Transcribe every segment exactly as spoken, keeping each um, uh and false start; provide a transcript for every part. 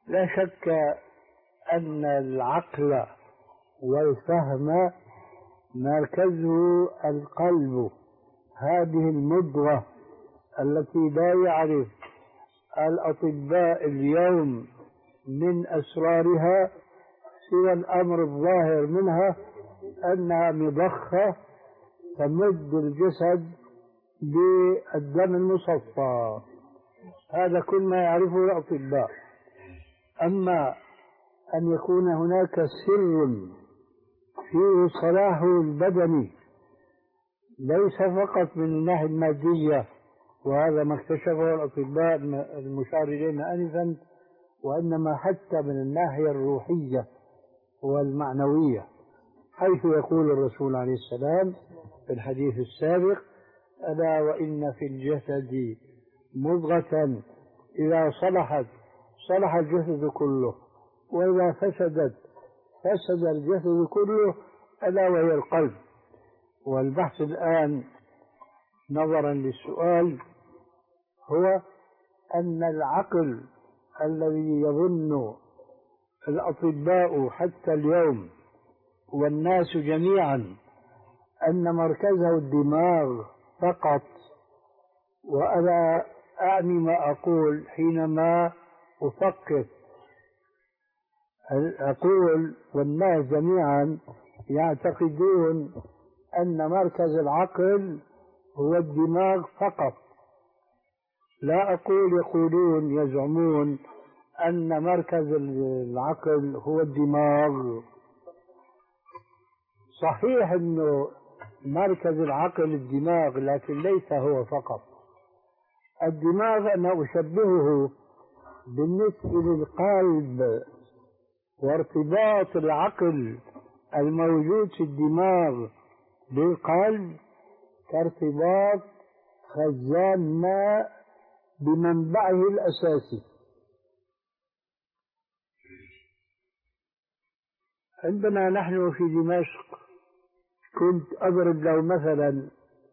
لا شك أن العقل والفهم مركزه القلب، هذه المضغة التي لا يعرف الأطباء اليوم من أسرارها سوى الأمر الظاهر منها، أنها مضخة تمد الجسد بالدم المصفى. هذا كل ما يعرفه الأطباء. أما أن يكون هناك سر فيه صلاحه البدني ليس فقط من الناحية المادية، وهذا ما اكتشفه الأطباء المشار إلينا آنفا، وإنما حتى من الناحية الروحية والمعنوية، حيث يقول الرسول عليه السلام في الحديث السابق: ألا وإن في الجسد مضغة إذا صلحت صلح الجسد كله، وإذا فسدت فسد الجسد كله، ألا وهي القلب. والبحث الآن نظرا للسؤال هو أن العقل الذي يظن الأطباء حتى اليوم والناس جميعا أن مركزه الدماغ فقط، وأنا أعني ما أقول حينما أفكر، أقول والناس جميعا يعتقدون أن مركز العقل هو الدماغ فقط. لا أقول يقولون يزعمون أن مركز العقل هو الدماغ. صحيح أنه مركز العقل الدماغ، لكن ليس هو فقط. الدماغ أنا أشبهه بالنسبة للقلب، وارتباط العقل الموجود في الدماغ بالقلب كارتباط خزان ماء بمنبعه الأساسي. عندنا نحن في دمشق، كنت أضرب له مثلا،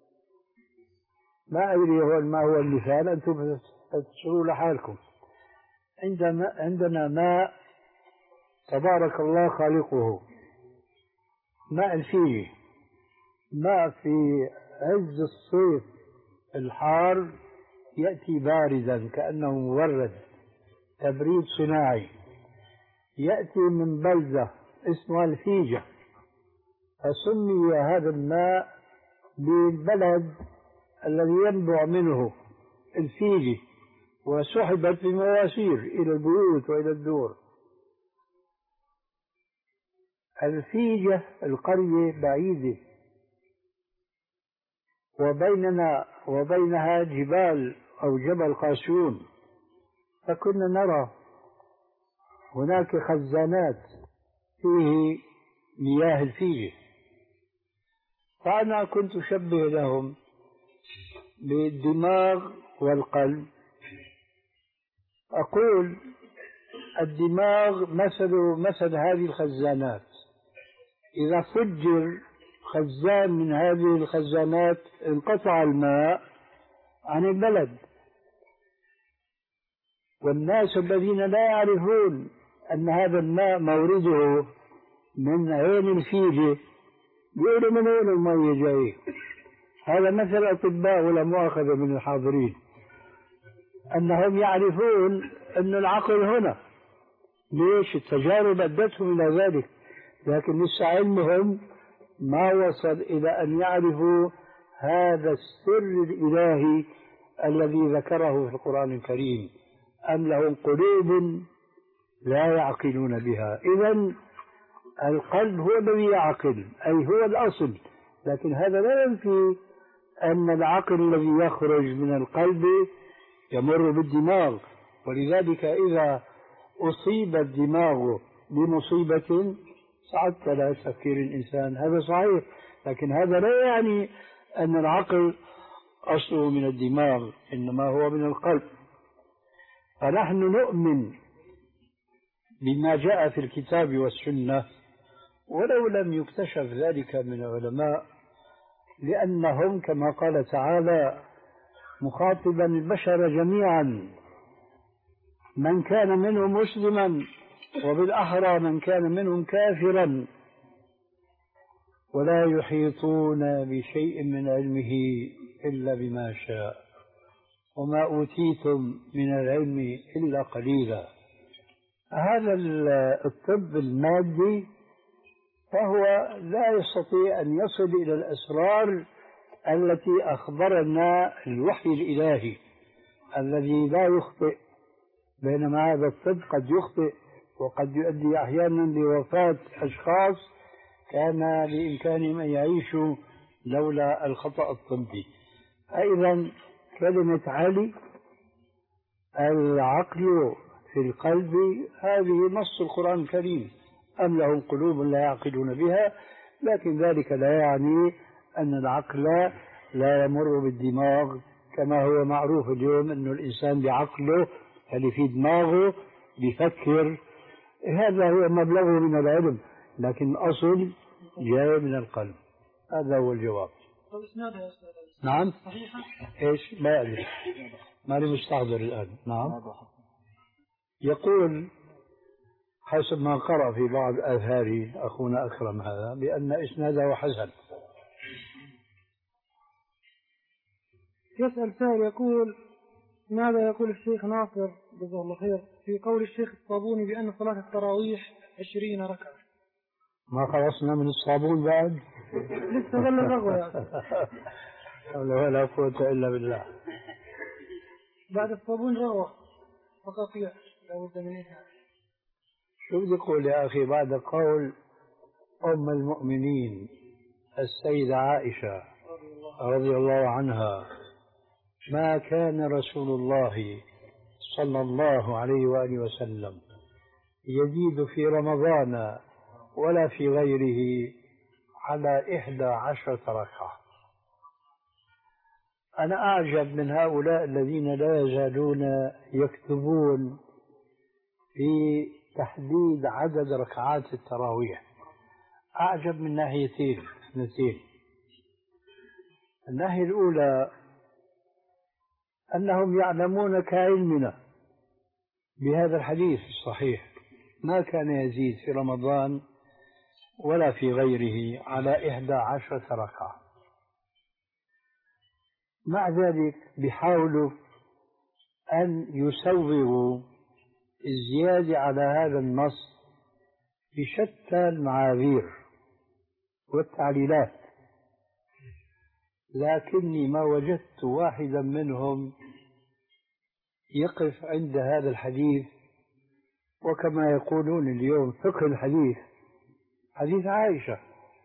ما أدري هو ما هو المثال، أنتم تفسروا لحالكم. عندنا عندنا ماء تبارك الله خالقه، ماء الفيجي، ماء في عز الصيف الحار يأتي باردا كأنه مبرد، تبريد صناعي، يأتي من بلدة اسمها الفيجة، فسمي هذا الماء بالبلد الذي ينبع منه الفيجي، وسحبت بمواسير إلى البيوت وإلى الدور. الفيجة القرية بعيدة، وبيننا وبينها جبال أو جبل قاسيون، فكنا نرى هناك خزانات فيه مياه الفيجة. فأنا كنت أشبه لهم بالدماغ والقلب، أقول الدماغ مثل مثل هذه الخزانات، إذا فجر خزان من هذه الخزانات انقطع الماء عن البلد، والناس الذين لا يعرفون أن هذا الماء مورده من عين الفيجة يقولوا من وين المية جاي. هذا مثل أطباء ولا مؤاخذة من الحاضرين، أنهم يعرفون أن العقل هنا. ليش؟ التجارب أدتهم إلى ذلك، لكن لسه علمهم ما وصل إلى أن يعرفوا هذا السر الإلهي الذي ذكره في القرآن الكريم: أم لهم قلوب لا يعقلون بها. إذن القلب هو الذي يعقل، أي هو الأصل، لكن هذا لا ينفي أن العقل الذي يخرج من القلب يمر بالدماغ. ولذلك إذا أصيب الدماغ بمصيبة صعدت على تفكير الإنسان، هذا صحيح، لكن هذا لا يعني أن العقل أصله من الدماغ، إنما هو من القلب. فنحن نؤمن بما جاء في الكتاب والسنة ولو لم يكتشف ذلك من العلماء، لأنهم كما قال تعالى مخاطبا البشر جميعا: من كان منهم مسلما، وبالأحرى من كان منهم كافرا، ولا يحيطون بشيء من علمه إلا بما شاء، وما أوتيتم من العلم إلا قليلا. هذا الطب المادي فهو لا يستطيع أن يصل إلى الأسرار التي أخبرنا الوحي الإلهي الذي لا يخطئ، بينما هذا الطب قد يخطئ وقد يؤدي أحيانا لوفاة أشخاص كان بإمكانهم أن يعيشوا لولا الخطأ الطبي. أيضا كلمة علي العقل في القلب هذه نص القرآن الكريم، أم لهم قلوب لا يعقلون بها، لكن ذلك لا يعني أن العقل لا يمر بالدماغ كما هو معروف اليوم أن الإنسان بعقله اللي في دماغه بيفكر، هذا هو مبلغه من العلم، لكن الأصل جاي من القلب. هذا هو الجواب. نعم صحيحة. ايش ما أدري، ماني مستحضر الآن. نعم يقول حسب ما قرأ في بعض آثار أخونا أكرم هذا بأن إسناده حسن. يسأل سائل يقول: ماذا يقول الشيخ ناصر جزاه الله خير في قول الشيخ الصابوني بأن صلاة التراويح عشرين ركعة؟ ما خلصنا من الصابون بعد؟ لسه ظل الرغوة يا أخي. ولا قوة إلا بالله. بعد الصابون رغوة فقطيع لا بد منها. شو بدي أقول يا أخي بعد قول أم المؤمنين السيدة عائشة رضي الله عنها: ما كان رسول الله صلى الله عليه وآله وسلم يزيد في رمضان ولا في غيره على إحدى عشرة ركعة. أنا أعجب من هؤلاء الذين لا يزالون يكتبون في تحديد عدد ركعات التراويح. أعجب من ناحيتين اثنتين. الناحية الأولى أنهم يعلمون كعلمنا بهذا الحديث الصحيح: ما كان يزيد في رمضان ولا في غيره على إحدى عشرة ركعة. مع ذلك بيحاولوا أن يسوغوا الزيادة على هذا النص بشتى المعاذير والتعليلات، لكني ما وجدت واحدا منهم يقف عند هذا الحديث، وكما يقولون اليوم فقه الحديث حديث عائشة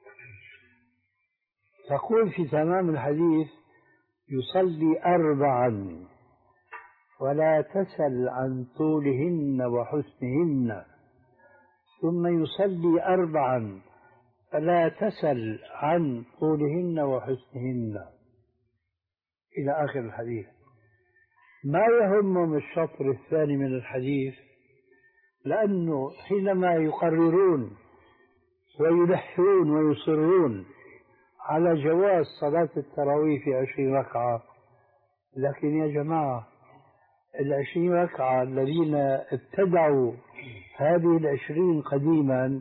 تقول في تمام الحديث: يصلي أربعا ولا تسل عن طولهن وحسنهن، ثم يصلي أربعا فلا تسل عن طولهن وحسنهن، إلى آخر الحديث. ما يهمهم الشطر الثاني من الحديث، لأنه حينما يقررون ويلحون ويصرون على جواز صلاة التراويح في عشرين ركعة، لكن يا جماعة العشرين ركعة الذين ابتدعوا هذه العشرين قديما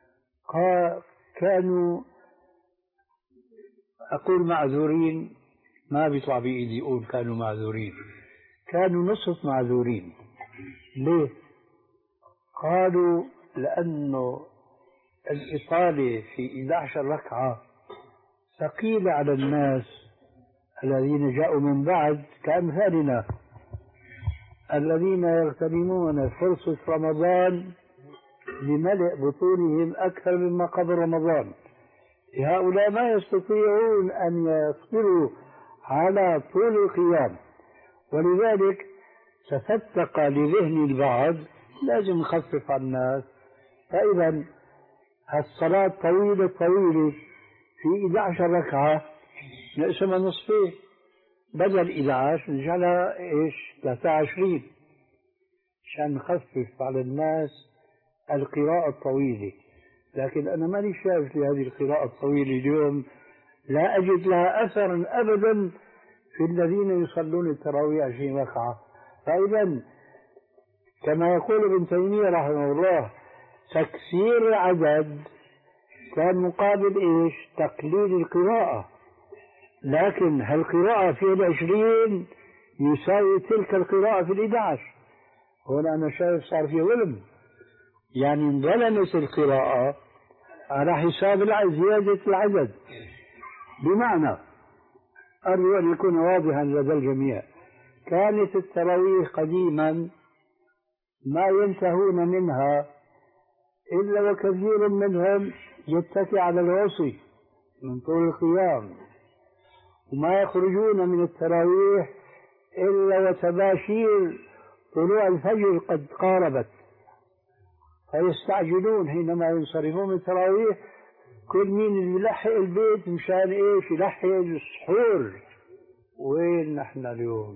كانوا، أقول معذورين، ما بيطلع بإيدي أقول كانوا معذورين، كانوا نصف معذورين. ليه؟ قالوا لأنه الإطالة في إحدى عشرة ركعة ثقيلة على الناس الذين جاءوا من بعد كأمثالنا الذين يغتنمون فرصة رمضان لملء بطونهم أكثر مما قبل رمضان. هؤلاء ما يستطيعون أن يصبروا على طول القيام، ولذلك تفتق لذهن البعض لازم نخفف على الناس. فإذا الصلاة طويلة طويلة في إحدى عشرة ركعة نقسمها نصفين، بدل إحدى عشرة نجعلها إيش ثلاثة وعشرين عشان نخفف على الناس القراءة الطويلة. لكن أنا ماني شايف لهذه القراءة الطويلة اليوم، لا أجد لها أثرا أبدا في الذين يصلون التراويح عشرين ركعة. فإذا كما يقول ابن تيمية رحمه الله تكسير العدد كان مقابل إيش؟ تقليل القراءة، لكن هالقراءة في العشرين يساوي تلك القراءة في الإحدى عشر. هنا أنا شايف صار في ظلم، يعني انظلمت القراءة على حساب زيادة العدد. بمعنى أرجو أن يكون واضحا لدى الجميع، كانت التراويح قديما ما ينتهون منها إلا وكثير منهم يتكي على الوصي من طول القيام، وما يخرجون من التراويح إلا وتباشير طلوع الفجر قد قاربت، فيستعجلون حينما ينصرفون من التراويح. كل مين يلحق البيت مشان ايش؟ يلحق السحور. وين نحن اليوم؟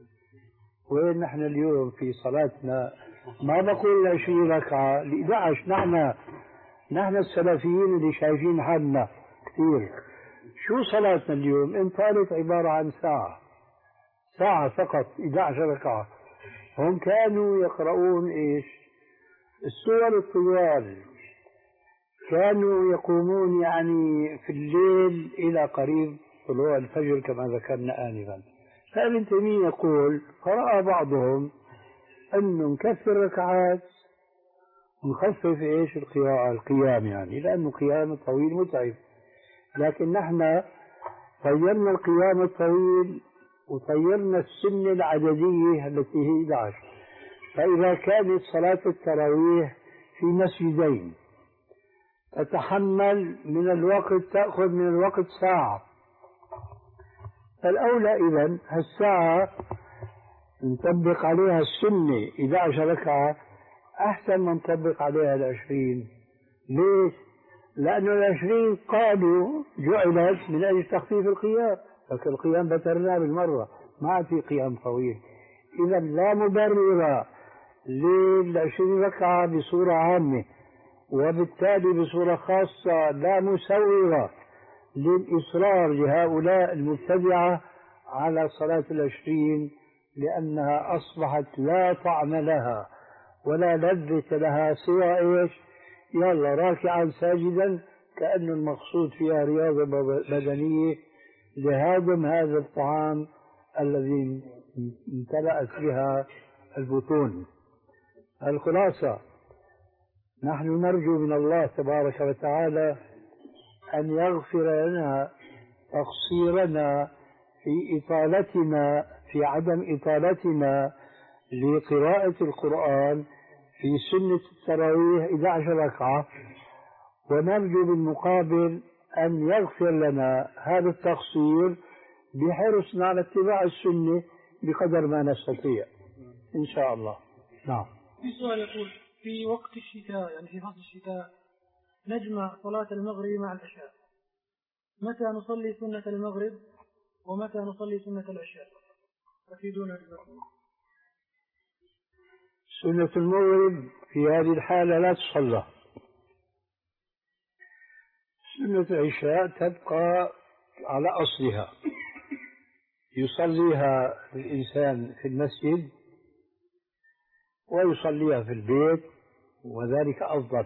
وين نحن اليوم في صلاتنا؟ ما بقول عشرين ركعة، ل إحدى عشر. نحن نحن السلفيين اللي شايفين حالنا كثير. شو صلاتنا اليوم؟ إن كانت عبارة عن ساعة ساعة فقط، إحدى عشر ركعة. هم كانوا يقرؤون ايش؟ السور الطوال، كانوا يقومون يعني في الليل إلى قريب طلوع الفجر كما ذكرنا آنفا. فابن تيمية يقول فرأى بعضهم أنه نكثر ركعات ونخفف إيش؟ القراءة، القيام، يعني لأنه قيام طويل متعب. لكن نحن طيرنا القيام الطويل وطيرنا السنة العددية التي هي إحدى عشر. فإذا كانت صلاة التراويح في مسجدين تتحمل من الوقت، تأخذ من الوقت ساعة، فالأولى إذن هالساعة نطبق عليها السنة إحدى عشر ركعة أحسن ما نطبق عليها العشرين. ليش؟ لأنه العشرين قالوا جعلت من أجل تخفيف القيام، لكن القيام بترناه بالمرة، ما عاد في قيام طويل. إذا لا مبرر للعشرين ركعة بصورة عامة، وبالتالي بصورة خاصة لا مسوغة للإصرار لهؤلاء المبتدعة على صلاة العشرين، لأنها أصبحت لا طعم لها ولا لذة لها سوى إيش؟ يلا راكعا ساجدا، كأن المقصود فيها رياضة بدنية لهضم هذا الطعام الذي امتلأت بها البطون. الخلاصة نحن نرجو من الله تبارك وتعالى أن يغفر لنا تقصيرنا في إطالتنا في عدم إطالتنا لقراءة القرآن في سنة التراويح إحدى عشر ركعة، ونرجو بالمقابل أن يغفر لنا هذا التقصير بحرصنا على اتباع السنة بقدر ما نستطيع إن شاء الله. نعم. في سؤال يقول في وقت الشتاء، يعني في فصل الشتاء، نجمع صلاة المغرب مع العشاء، متى نصلي سنة المغرب ومتى نصلي سنة العشاء؟ أفيدونا بالمغرب. سنة المغرب في هذه الحالة لا تصلى. سنة العشاء تبقى على أصلها، يصليها الإنسان في المسجد ويصليها في البيت، وذلك أفضل.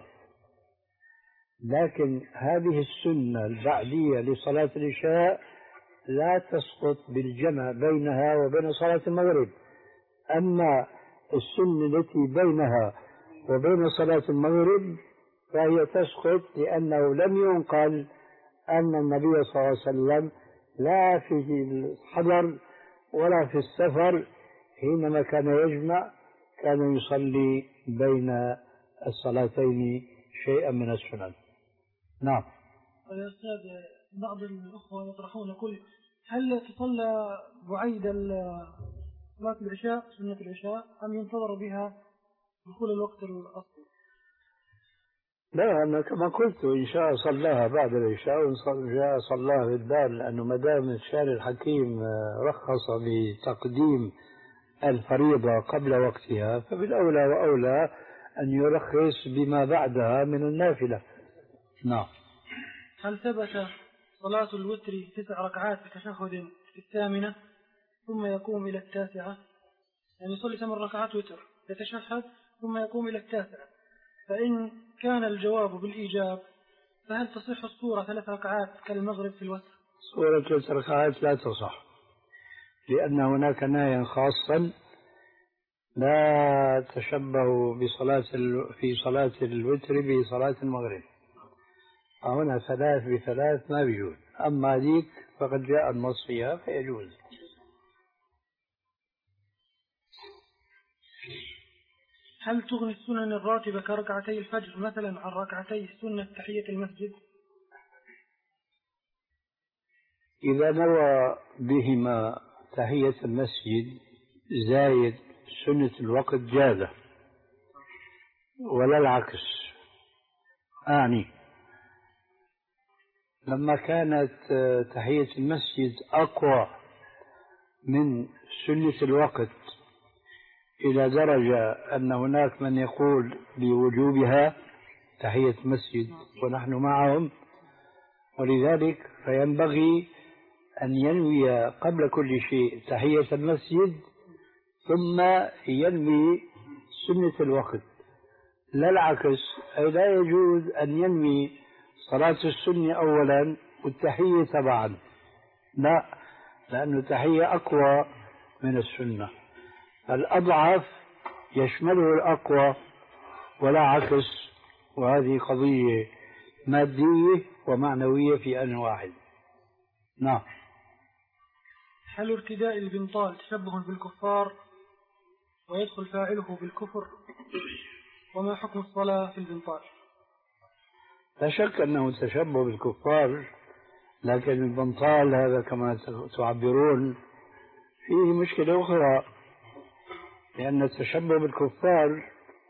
لكن هذه السنة البعدية لصلاة العشاء لا تسقط بالجمع بينها وبين صلاة المغرب. أما السنة التي بينها وبين صلاة المغرب فهي تسقط، لأنه لم ينقل أن النبي صلى الله عليه وسلم لا في الحضر ولا في السفر حينما كان يجمع كان يصلي بين الصلاتين شيئا من السنن. نعم. يا أستاذ، بعض الأخوة يطرحون يقول هل تصلى بعيد صلاة العشاء سنة العشاء أم ينتظر بها دخول الوقت الأصلي؟ لا، أنا كما قلت إن شاء صلاها بعد العشاء وإن شاء صلاها في الدار، لأنه ما دام الشارع الحكيم رخص بتقديم الفريضة قبل وقتها فبالأولى وأولى أن يرخص بما بعدها من النافلة. نعم. هل ثبت صلاة الوتر تسع ركعات بتشهد في الثامنة ثم يقوم إلى التاسعة؟ يعني يصلي ثمان ركعات وتر يتشهد ثم يقوم إلى التاسعة، فإن كان الجواب بالإيجاب فهل تصح الصورة ثلاث ركعات كالمغرب في الوتر؟ صورة ثلاث ركعات لا تصح، لأن هناك نهيا خاصا لا تشبهوا بصلاة ال... في صلاة الوتر بصلاة المغرب، هنا ثلاث بثلاث ما بيجوز، أما هذيك فقد جاء النص فيها فيجوز. هل تغني السنن الراتبة كركعتي الفجر مثلا عن ركعتي سنة تحية المسجد؟ إذا نوى بهما تحية المسجد زايد سنة الوقت جازة، ولا العكس. أعني لما كانت تحية المسجد أقوى من سنة الوقت إلى درجة أن هناك من يقول بوجوبها تحية المسجد ونحن معهم، ولذلك فينبغي أن ينوي قبل كل شيء تحية المسجد ثم ينوي سنة الوقت، لا العكس. أي لا يجوز أن ينوي صلاة السنة أولا والتحية تبعا، لا، لأن التحية أقوى من السنة، الأضعف يشمله الأقوى ولا عكس، وهذه قضية مادية ومعنوية في آن واحد. نعم. هل ارتداء البنطال تشبه بالكفار ويدخل فاعله بالكفر؟ وما حكم الصلاة في البنطال؟ لا شك أنه تشبه بالكفار، لكن البنطال هذا كما تعبرون فيه مشكلة أخرى، لأن التشبه بالكفار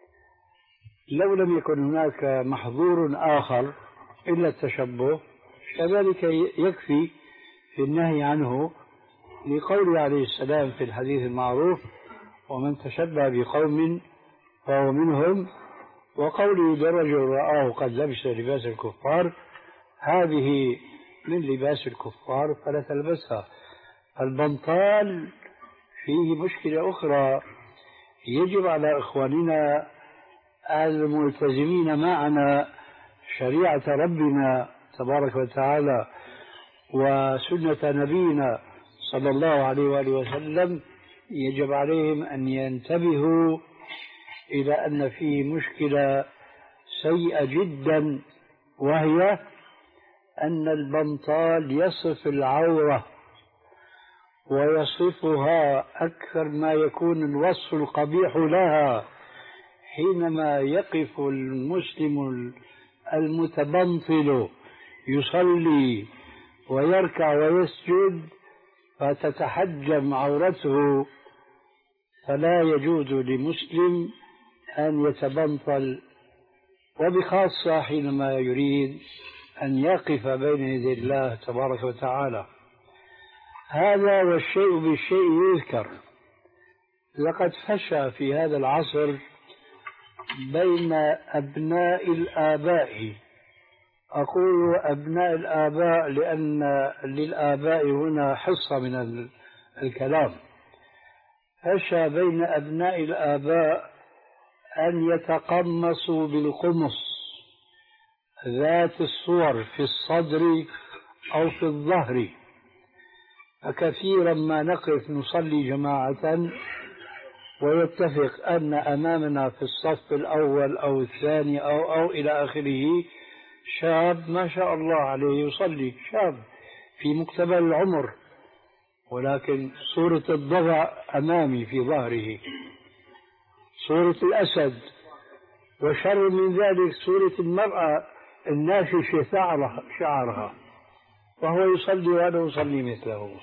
لو لم يكن هناك محظور آخر إلا التشبه كذلك يكفي في النهي عنه، لقوله عليه السلام في الحديث المعروف: ومن تشبه بقوم فهو منهم، وقوله لرجل رآه قد لبس لباس الكفار، هذه من لباس الكفار فلا تلبسها. البنطال فيه مشكلة أخرى، يجب على إخواننا الملتزمين معنا شريعة ربنا تبارك وتعالى وسنة نبينا صلى الله عليه وآله وسلم، يجب عليهم أن ينتبهوا إلى أن فيه مشكلة سيئة جدا، وهي أن البنطال يصف العورة ويصفها أكثر ما يكون الوصف القبيح لها، حينما يقف المسلم المتبنطل يصلي ويركع ويسجد فتتحجم عورته، فلا يجوز لمسلم أن يتبنطل، وبخاصة حينما يريد أن يقف بين يدي الله تبارك وتعالى. هذا والشيء بالشيء يذكر. لقد فشى في هذا العصر بين أبناء الآباء، أقول أبناء الآباء لأن للآباء هنا حصة من الكلام، فشى بين أبناء الآباء أن يتقمصوا بالقمص ذات الصور في الصدر أو في الظهر، فكثيرا ما نقف نصلي جماعة ويتفق أن أمامنا في الصف الأول أو الثاني أو أو إلى آخره شاب ما شاء الله عليه يصلي، شاب في مقتبل العمر، ولكن صورة الضبع أمامي في ظهره، صورة الأسد، وشر من ذلك صورة المرأة الناششة شعرها, شعرها وهو يصلي وأنا أصلي مثله.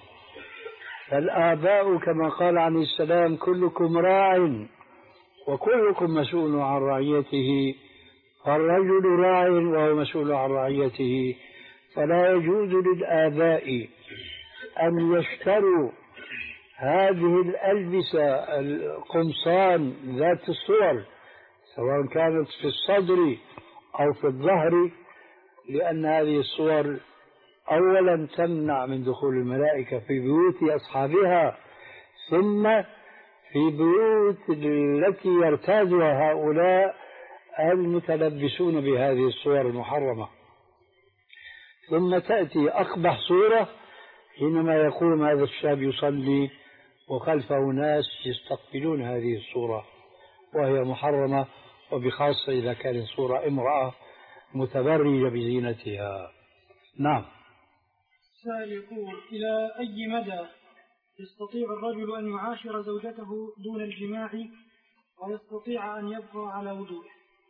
فالآباء كما قال عليه السلام: كلكم راع وكلكم مسؤول عن رعيته، فالرجل راع وهو مسؤول عن رعيته، فلا يجوز للآباء أن يشتروا هذه الألبسة القمصان ذات الصور سواء كانت في الصدر أو في الظهر، لأن هذه الصور أولا تمنع من دخول الملائكة في بيوت أصحابها، ثم في بيوت التي يرتادها هؤلاء المتلبسون بهذه الصور المحرمة. ثم تأتي أقبح صورة حينما يقوم هذا الشاب يصلي وخلفه ناس يستقبلون هذه الصورة وهي محرمة، وبخاصة إذا كانت صورة امرأة متبرجة بزينتها. نعم. السائل يقول: إلى أي مدى يستطيع الرجل أن يعاشر زوجته دون الجماع ويستطيع أن يبقى على وضوءه؟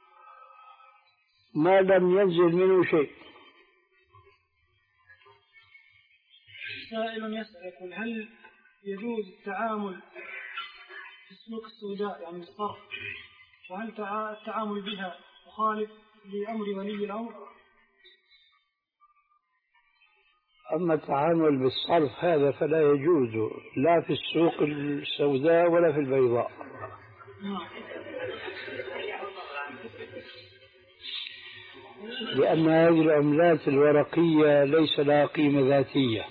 ما لم ينزل منه شيء. سائل يسأل يقول: هل يجوز التعامل في السوق السوداء يعني الصرف، وهل التعامل بها مخالف لأمر ولي الأمر؟ أما التعامل بالصرف هذا فلا يجوز لا في السوق السوداء ولا في البيضاء. لأن هذه العملات الورقية ليس لها قيمة ذاتية،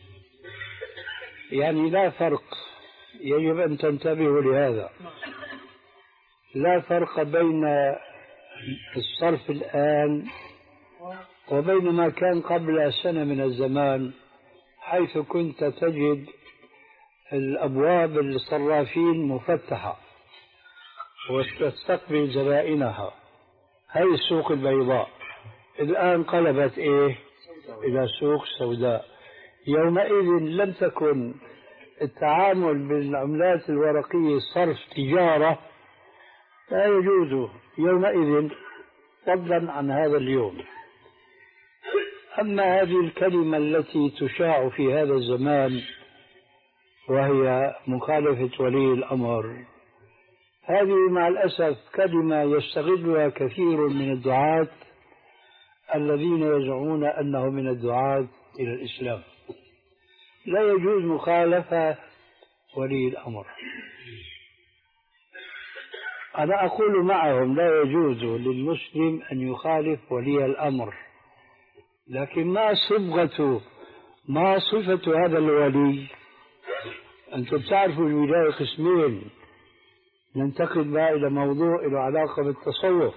يعني لا فرق، يجب أن تنتبهوا لهذا، لا فرق بين الصرف الآن وبين ما كان قبل سنة من الزمان، حيث كنت تجد الأبواب الصرافين مفتحة وتستقبل زبائنها. هذه السوق البيضاء الآن قلبت إيه إلى سوق سوداء. يومئذ لم تكن التعامل بالعملات الورقية صرف تجارة، لا يجوز يومئذ فضلا عن هذا اليوم. أما هذه الكلمة التي تشاع في هذا الزمان وهي مخالفة ولي الأمر، هذه مع الأسف كلمة يستغلها كثير من الدعاة الذين يزعمون أنه من الدعاة إلى الإسلام. لا يجوز مخالفة ولي الأمر. أنا أقول معهم لا يجوز للمسلم أن يخالف ولي الأمر، لكن ما صبغة ما صفة هذا الولي؟ أنتم تعرفوا الولاية قسمين ننتقل بها إلى موضوع له علاقة بالتصوف.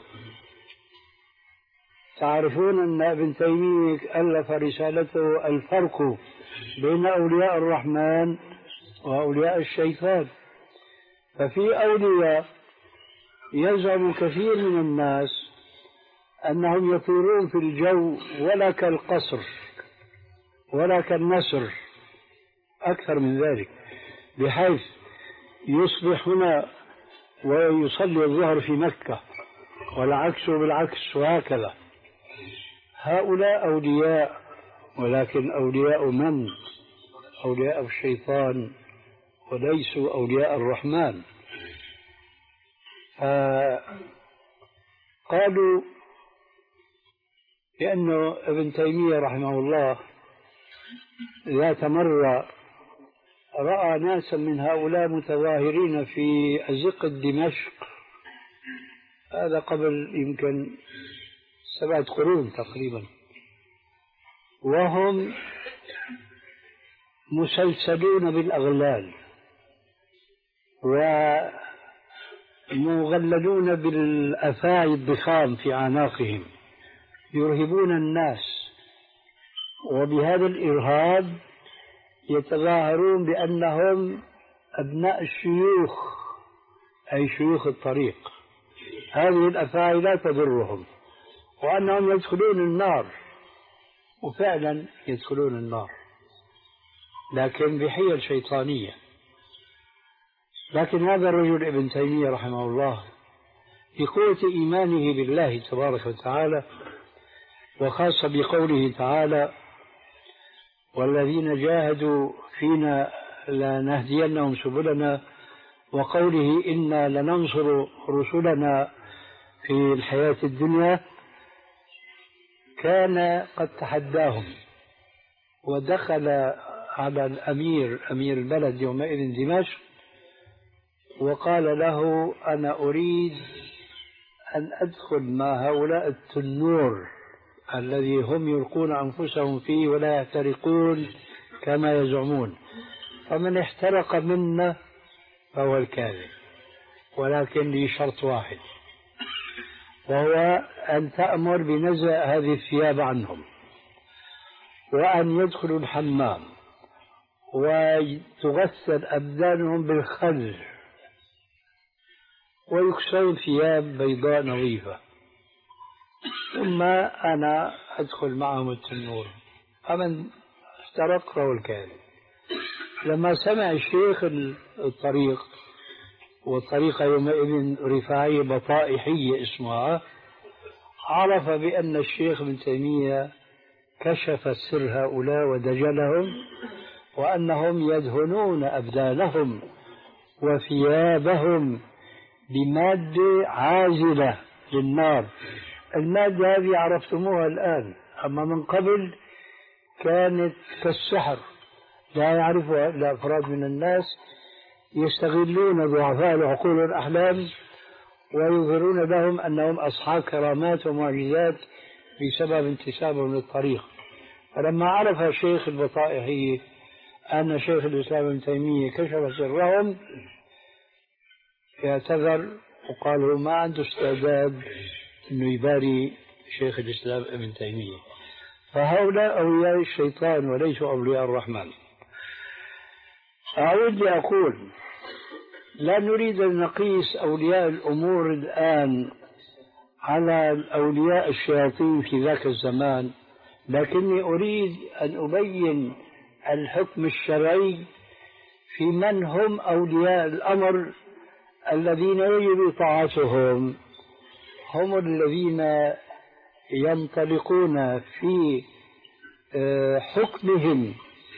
تعرفون أن ابن تيمية ألف رسالته الفرق بين أولياء الرحمن وأولياء الشيطان. ففي أولياء يزعم كثير من الناس أنهم يطيرون في الجو ولا كالقصر ولا كالنسر، أكثر من ذلك، بحيث يصبح هنا ويصلي الظهر في مكة والعكس بالعكس وهكذا. هؤلاء أولياء، ولكن أولياء من؟ أولياء الشيطان وليسوا أولياء الرحمن. قالوا لأنه ابن تيمية رحمه الله ذات مرة رأى ناسا من هؤلاء متظاهرين في أزقة دمشق، هذا قبل يمكن سبعة قرون تقريبا، وهم مسلسلون بالأغلال ومغللون بالأفاعي الضخام في أعناقهم، يرهبون الناس، وبهذا الإرهاب يتظاهرون بأنهم أبناء الشيوخ، أي شيوخ الطريق. هذه الأفاعي لا تضرهم، وأنهم يدخلون النار، وفعلا يدخلون النار، لكن بحيل شيطانية. لكن هذا الرجل ابن تيمية رحمه الله بقوة إيمانه بالله تبارك وتعالى، وخاصة بقوله تعالى: والذين جاهدوا فينا لنهدينهم سبلنا، وقوله إنا لننصر رسلنا في الحياة الدنيا، كان قد تحداهم ودخل على الأمير أمير البلد يومئذ دمشق وقال له: أنا أريد أن أدخل مع هؤلاء التنور الذي هم يلقون أنفسهم فيه ولا يحترقون كما يزعمون، فمن احترق منا فهو الكاذب، ولكن لي شرط واحد، وهو أن تأمر بنزع هذه الثياب عنهم، وأن يدخلوا الحمام وتغسل أبدانهم بالخل ويكسون ثياب بيضاء نظيفة، ثم أنا أدخل معهم التنور. فمن احترق فهو الكاذب. لما سمع الشيخ الطريق، والطريقة يومئذ رفاعية بطائحية اسمها، عرف بأن الشيخ ابن تيمية كشف سر هؤلاء ودجلهم، وأنهم يدهنون أبدانهم وثيابهم بمادة عازلة للنار. المادة هذه عرفتموها الآن، أما من قبل كانت كالسحر لا يعرفها إلا أفراد من الناس، يستغلون ضعفاء العقول والأحلام ويظهرون لهم أنهم أصحاب كرامات ومعجزات بسبب انتسابهم للطريق. فلما عرف الشيخ البطائحي أن شيخ الإسلام ابن تيمية كشف سرهم، اعتذر وقال له ما عنده استعداد أنه يباري شيخ الإسلام ابن تيمية. فهؤلاء أولياء الشيطان وليسوا أولياء الرحمن. أعود لأقول لا نريد أن نقيس أولياء الأمور الآن على أولياء الشياطين في ذاك الزمان، لكني أريد أن أبين الحكم الشرعي في من هم أولياء الأمر الذين يجب طاعتهم. هم الذين ينطلقون في حكمهم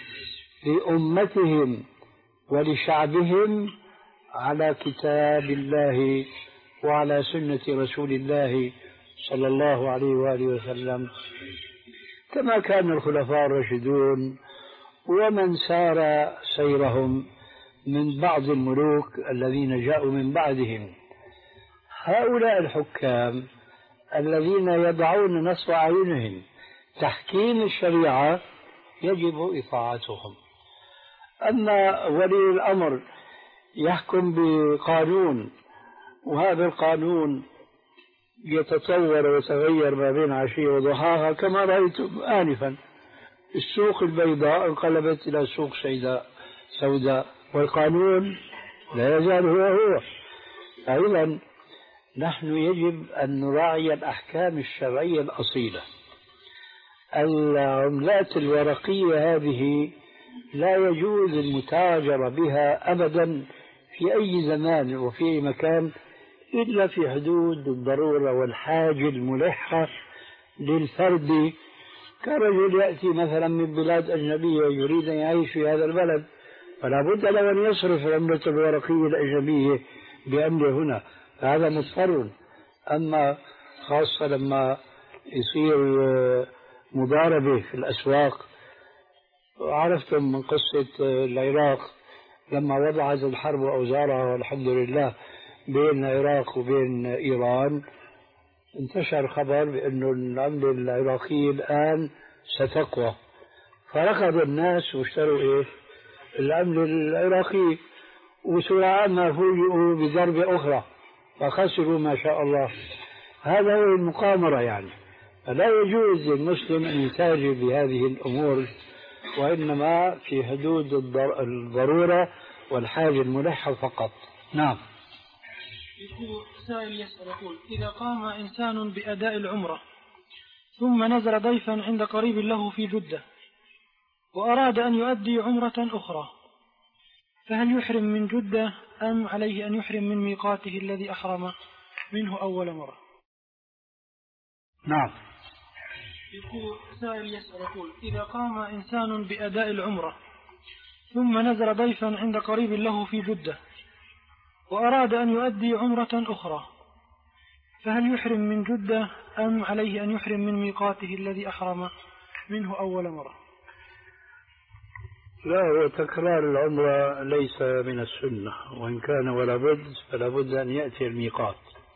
لأمتهم ولشعبهم على كتاب الله وعلى سنة رسول الله صلى الله عليه وآله وسلم، كما كان الخلفاء الراشدون ومن سار سيرهم من بعض الملوك الذين جاءوا من بعدهم. هؤلاء الحكام الذين يضعون نصب أعينهم تحكيم الشريعة يجب إطاعتهم. أما ولي الأمر يحكم بقانون، وهذا القانون يتطور ويتغير ما بين عشية وضحاها كما رأيتم آنفا، السوق البيضاء انقلبت إلى سوق سوداء، والقانون لا يزال هو هو. أيضا نحن يجب أن نراعي الأحكام الشرعية الأصيلة. العملات الورقية هذه لا يجوز المتاجرة بها أبدا في أي زمان وفي أي مكان إلا في حدود الضرورة والحاجة الملحة للفرد، كرجل يأتي مثلا من بلاد أجنبية يريد أن يعيش في هذا البلد، فلا بد له أن يصرف العملة الورقية الأجنبية بأمره هنا، هذا مضطر. أما خاصة لما يصير مضاربة في الأسواق، عرفتم من قصة العراق لما وضعت الحرب أوزارها والحمد لله بين العراق وبين إيران، انتشر خبر بأنه العملة العراقية الآن ستقوى، فركض الناس واشتروا إيه العملة العراقية، وسرعان ما فوجئوا بضربة أخرى فخسروا ما شاء الله. هذا هو المقامرة يعني. فلا يجوز للمسلم أن يتاجر بهذه الأمور، وإنما في حدود الضرورة والحاجة الملحة فقط. نعم. يقول سائل يسأل يقول إذا قام إنسان بأداء العمرة ثم نزل ضيفا عند قريب له في جدة وأراد أن يؤدي عمرة أخرى، فهل يحرم من جدة أم عليه أن يحرم من ميقاته الذي أحرم منه أول مرة؟ نعم. يقول سائل يسأل يقول إذا قام إنسان بأداء العمرة ثم نزل ضيفا عند قريب له في جدة وأراد أن يؤدي عمرة أخرى، فهل يحرم من جدة أم عليه أن يحرم من ميقاته الذي أحرم منه أول مرة؟ لا، هو تكرار العمرة ليس من السنة، وإن كان ولا بد فلا بد أن يأتي الميقات،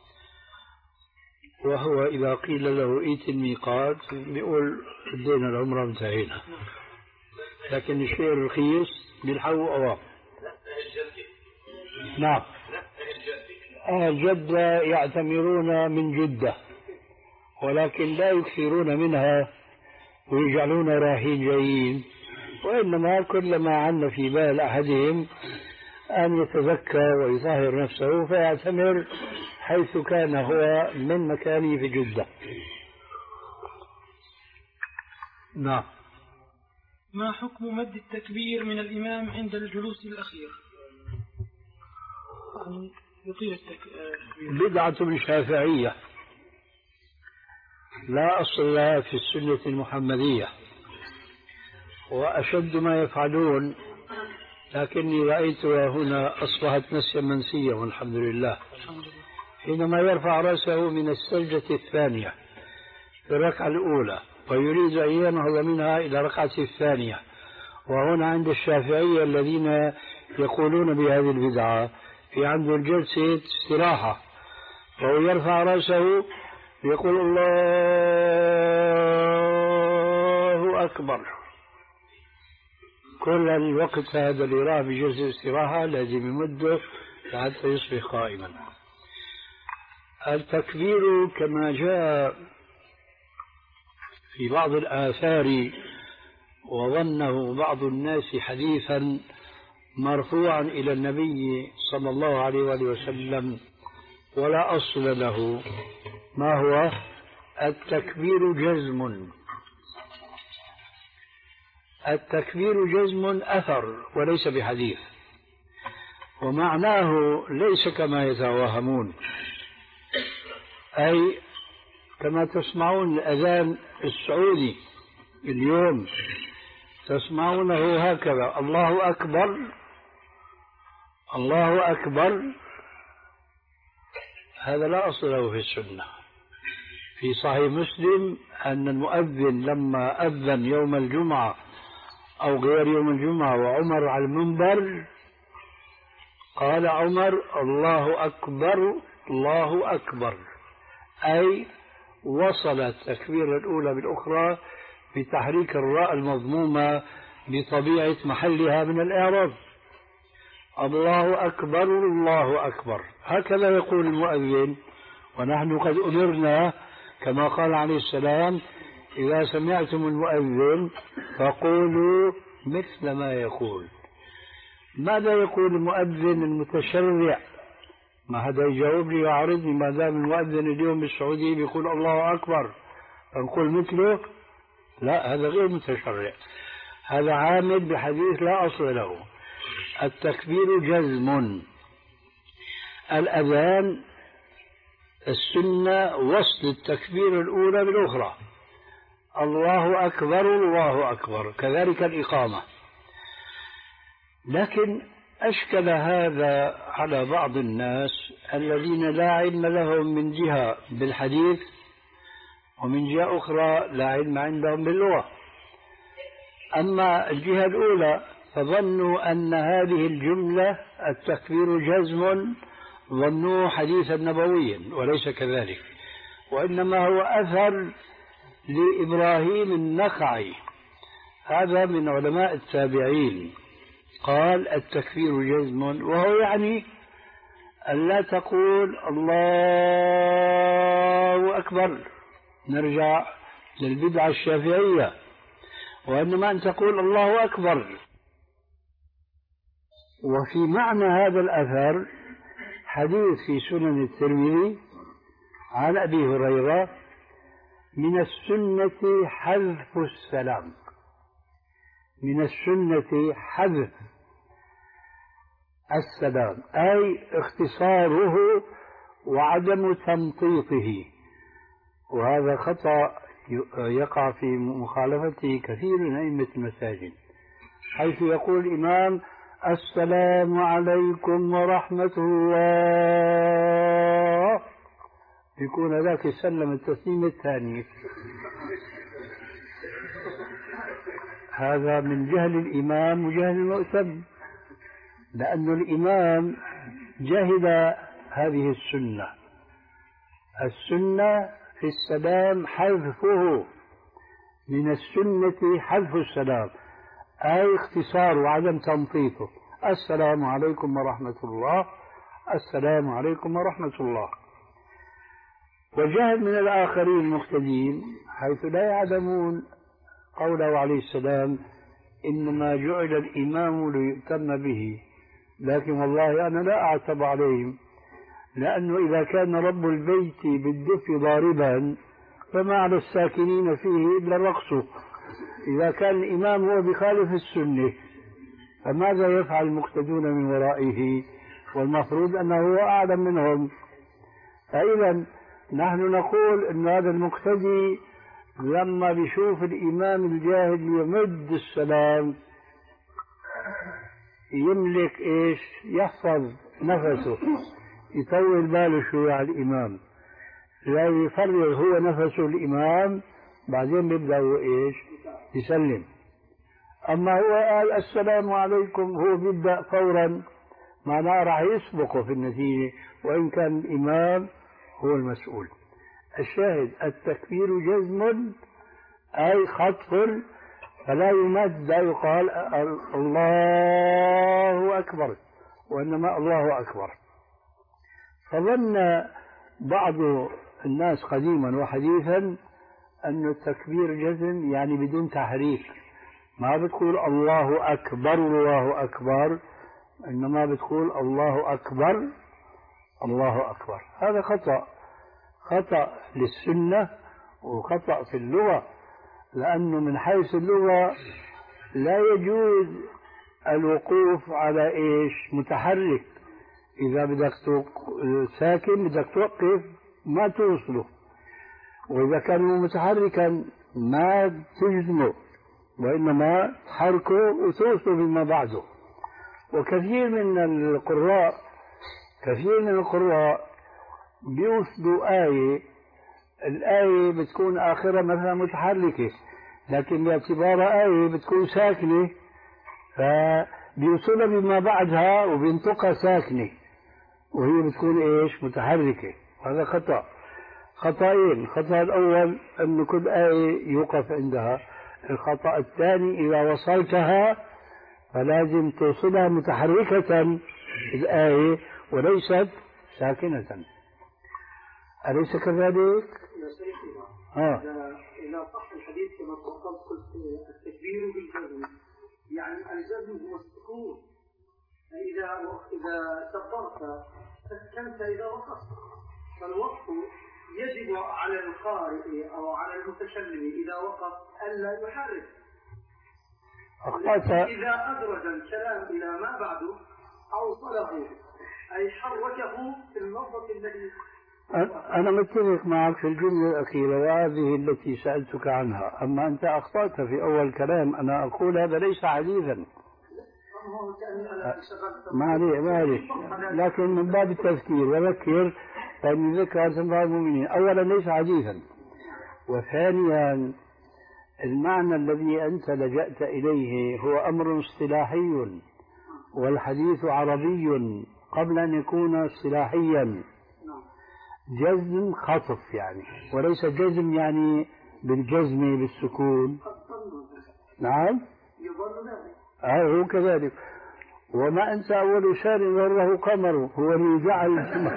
وهو إذا قيل له ائت الميقات بيقول ادينا العمرة انتهينا، لكن الشيء الرخيص بيلحقوا أوام. نعم. أهل جدة يعتمرون من جدة، ولكن لا يكثرون منها ويجعلون رايحين جايين، وإنما كلما عن في بال أحدهم أن يتذكر ويطهر نفسه فيعتمر حيث كان هو من مكانه في جدة. نعم. ما حكم مد التكبير من الإمام عند الجلوس الأخير؟ يطيل التكبير. بدعة شافعية لا أصل لها في السنة المحمدية، وأشد ما يفعلون، لكني رأيتها هنا أصبحت نسيا منسيا والحمد لله. حينما يرفع رأسه من السجدة الثانية في الركعة الأولى ويريد أن ينهض منها إلى الركعة الثانية، وهنا عند الشافعية الذين يقولون بهذه البدعة في عند الجلسة استراحة، وهو يرفع رأسه يقول الله أكبر كل الوقت. هذا اللي راه بجلسة استراحة لازم يمده حتى يصبح قائما. التكبير كما جاء في بعض الآثار وظنه بعض الناس حديثا مرفوعا إلى النبي صلى الله عليه وآله وسلم ولا أصل له. ما هو؟ التكبير جزم. التكبير جزم أثر وليس بحديث، ومعناه ليس كما يتوهمون، أي كما تسمعون الأذان السعودي اليوم تسمعونه هكذا الله أكبر الله أكبر، هذا لا أصل له في السنة. في صحيح مسلم أن المؤذن لما أذن يوم الجمعة أو غير يوم الجمعة وعمر على المنبر قال عمر الله أكبر الله أكبر، أي وصل التكبيرة الأولى بالأخرى بتحريك الراء المضمومة بطبيعة محلها من الإعراب. الله أكبر الله أكبر، هكذا يقول المؤذن. ونحن قد أمرنا كما قال عليه السلام إذا سمعتم المؤذن فقولوا مثل ما يقول. ماذا يقول المؤذن المتشرع؟ ما هذا يجاوبني ويعرضني. ما دام المؤذن اليوم بالسعودية بيقول الله أكبر فنقول مثله؟ لا، هذا غير متشرع، هذا عامل بحديث لا أصل له. التكبير جزم. الأذان السنة وصل التكبير الأولى بالأخرى، الله أكبر الله أكبر، كذلك الإقامة. لكن أشكل هذا على بعض الناس الذين لا علم لهم من جهة بالحديث ومن جهة أخرى لا علم عندهم باللغة. أما الجهة الأولى فظنوا أن هذه الجملة التكبير جزم، ظنوه حديثا نبويا وليس كذلك، وإنما هو أثر لإبراهيم النخعي، هذا من علماء التابعين، قال التكبير جزم، وهو يعني أن لا تقول الله أكبر، نرجع للبدعة الشافعية، وإنما أن تقول الله أكبر. وفي معنى هذا الأثر حديث في سنن الترمذي عن أبي هريرة من السنة حذف السلام، من السنة حذف السلام أي اختصاره وعدم تمطيطه، وهذا خطأ يقع في مخالفته كثير من أئمة المساجد، حيث يقول الإمام السلام عليكم ورحمة الله، يكون ذاك سلم التسليم الثاني. هذا من جهل الإمام وجهل المؤتم، لأن الإمام جهل هذه السنة. السنة في السلام حذفه، من السنة حذف السلام أي اختصار وعدم تمطيطه. السلام عليكم ورحمة الله السلام عليكم ورحمة الله. وجهل من الآخرين المقتدين حيث لا يعلمون قوله عليه السلام إنما جعل الإمام ليؤتم به، لكن والله أنا لا أعتب عليهم، لأنه إذا كان رب البيت بالدف ضاربا فما على الساكنين فيه إلا الرقص. إذا كان الإمام هو بخالف السنة فماذا يفعل المقتدون من ورائه؟ والمفروض أنه هو أعلم منهم. فإذا نحن نقول أن هذا المقتدي لما بيشوف الإمام الجاهد يمد السلام يملك إيش؟ يحفظ نفسه، يطول باله شوي على الإمام، لا يفرغ هو نفسه الإمام، بعدين بيبدأ هو إيش؟ يسلم. أما هو قال السلام عليكم هو بيبدأ فورا، معناه راح يسبقه في النتيجة، وإن كان الإمام هو المسؤول. الشاهد التكبير جزم أي خطف، فلا يمد، لا يقال الله أكبر، وإنما الله أكبر. فظن بعض الناس قديما وحديثا أن التكبير جزم يعني بدون تحريك، ما بتقول الله أكبر الله أكبر، إنما بتقول الله أكبر الله أكبر. هذا خطأ، خطأ للسنة وخطأ في اللغة، لأنه من حيث اللغة لا يجوز الوقوف على إيش؟ متحرك. إذا بدك ساكن بدك توقف ما توصله، وإذا كان متحركا ما تجزمه، وإنما تحركه وتوصله بما بعده. وكثير من القراء كثير من القراء بيوصلوا آية، الآية بتكون آخرها مثلا متحركة، لكن باعتبارها آية بتكون ساكنة فبيوصلها بما بعدها وبينطقها ساكنة، وهي بتكون إيش؟ متحركة. هذا خطأ، خطأين. الخطأ الأول أن كل آية يوقف عندها. الخطأ الثاني إذا وصلتها فلازم توصلها متحركة الآية وليست ساكنة. أليس كذلك؟ آه. إذا صح الحديث كما قلت التكبير بالجزم، يعني الجزم هو السكون، إذا إذا كبرت سكنت إذا وقفت، فالوقف يجب على القارئ أو على المتكلم إذا وقف ألا يحرك. إذا أدرج الكلام إلى ما بعده أوصله أي حركه في اللفظة التي. أنا متفق معك في الجملة الأخيرة وهذه التي سألتك عنها، أما أنت أخطأت في أول كلام. أنا أقول هذا ليس حديثا، معليش معليش، لكن من باب التذكير وذكر فإن ذكر تنفع المؤمنين. أولا ليس حديثا، وثانيا المعنى الذي أنت لجأت إليه هو أمر اصطلاحي، والحديث عربي قبل أن يكون اصطلاحيا. جزم خطف يعني، وليس جزم يعني بالجزم بالسكون. نعم آه هو كذلك. وما أنت أول شهر ظهره قمر، هو اللي جعل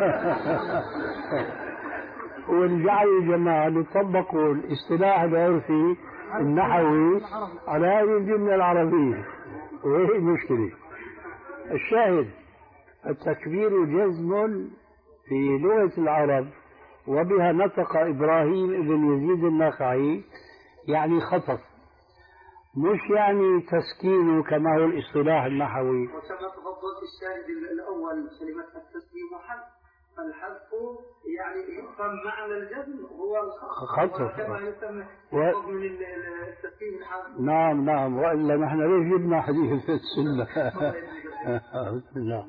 هو اللي جعل الجماعة يطبقوا الاصطلاح العرفي النحوي على هذه الجملة العربية، وهي المشكلة. الشاهد التكبير جزم في لغة العرب، وبها نطق إبراهيم ابن يزيد النخعي، يعني خطف، مش يعني تسكين كما هو الاصطلاح النحوي. وكما تفضلت الشاهد الأول كلمة التسكين وحذف، فالحذف يعني يفهم معنى الجزم هو الخطف كما يسمى و... من التسكين الحذف. نعم نعم، وإلا نحن ليش جبنا حديث في السنة؟ نعم.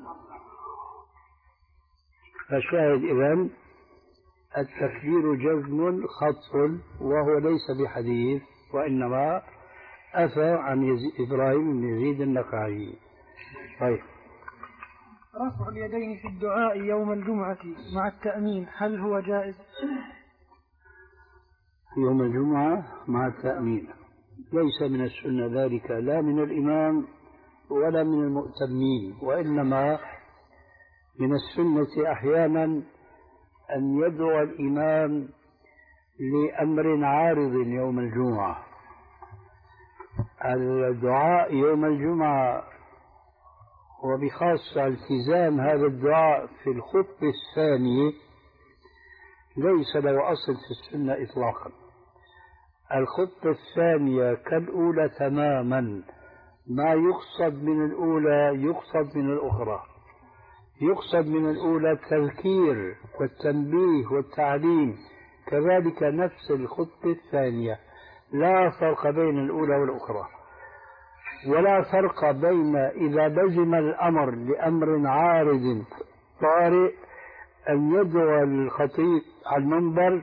فالشاهد إذن التكبير جزم خطف، وهو ليس بحديث، وإنما أتى عن يزي... إبراهيم بن يزيد النخعي. طيب. رفع اليدين في الدعاء يوم الجمعة مع التأمين هل هو جائز؟ يوم الجمعة مع التأمين ليس من السنة ذلك، لا من الإمام ولا من المؤتمين، وإنما من السنة أحيانا أن يدعو الإمام لأمر عارض يوم الجمعة. الدعاء يوم الجمعة وبخاصة التزام هذا الدعاء في الخطبة الثانية ليس له أصل في السنة إطلاقا. الخطبة الثانية كالأولى تماما، ما يقصد من الأولى يقصد من الأخرى. يقصد من الأولى التذكير والتنبيه والتعليم، كذلك نفس الخطبة الثانية، لا فرق بين الأولى والأخرى. ولا فرق بين إذا لزم الأمر لأمر عارض طارئ أن يدعو الخطيب على المنبر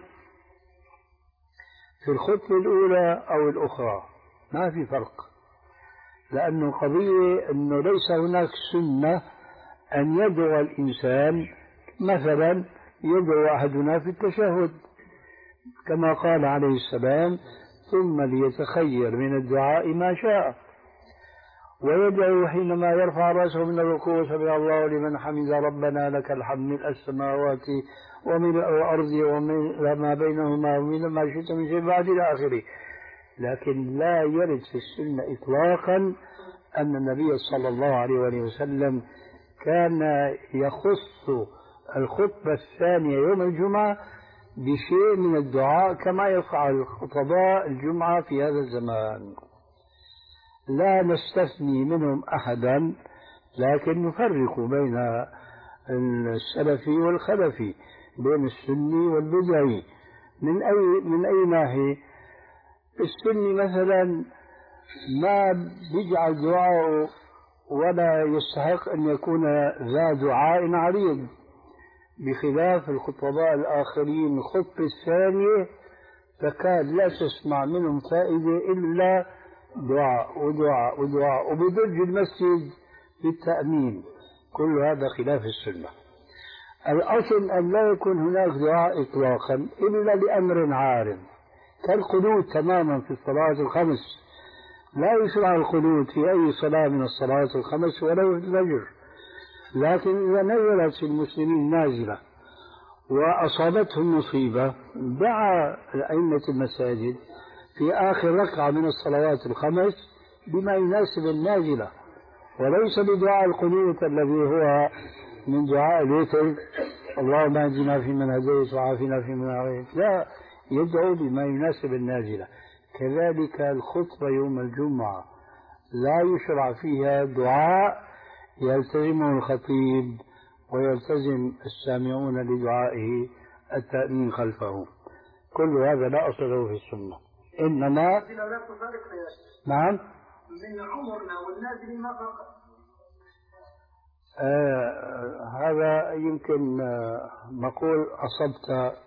في الخطبة الأولى أو الأخرى، ما في فرق. لأنه قضية أنه ليس هناك سنة أن يدعو الإنسان، مثلا يدعو أحدنا في التشهد كما قال عليه السلام: ثم ليتخير من الدعاء ما شاء. ويدعو حينما يرفع رأسه من الركوع: سمع الله لمن حمد ربنا لك الحمد ملء السماوات ومن الأرض ومن ما بينهما ومن ما شئت من شيء بعد إلى آخره. لكن لا يرد في السنة إطلاقا أن النبي صلى الله عليه وسلم كان يخص الخطبة الثانية يوم الجمعة بشيء من الدعاء كما يفعل خطباء الجمعة في هذا الزمان. لا نستثني منهم أحدا، لكن نفرق بين السلفي والخلفي، بين السني والبدعي. من أي من أي ناحية؟ السني مثلا ما بيجعل دعاءه ولا يستحق أن يكون ذا دعاء عريض، بخلاف الخطباء الآخرين الخطبة الثانية تكاد لا تسمع منهم فائدة إلا دعاء ودعاء ودعاء، وبدرج المسجد بالتأمين. كل هذا خلاف السنة. الأصل أن لا يكون هناك دعاء إطلاقا إلا لأمر عارض، كالقنوت تماما في الصلاة الخمس. لا يشرع القنوت في أي صلاة من الصلوات الخمس ولو في الفجر، لكن إذا نزلت في المسلمين نازلة وأصابتهم مصيبة دعا أئمة المساجد في آخر ركعة من الصلوات الخمس بما يناسب النازلة، وليس بدعاء القنوت الذي هو من دعاء الوتر: اللهم اهدنا فيمن هديت وعافنا فيمن عافيت. لا، يدعو بما يناسب النازلة. كذلك الخطبة يوم الجمعة لا يشرع فيها دعاء يلتزمه الخطيب ويلتزم السامعون لدعائه التأمين خلفه. كل هذا لا أصل له في السنة. إنما نعم من عمرنا والنازل ما فرق. آه هذا يمكن آه نقول أصبت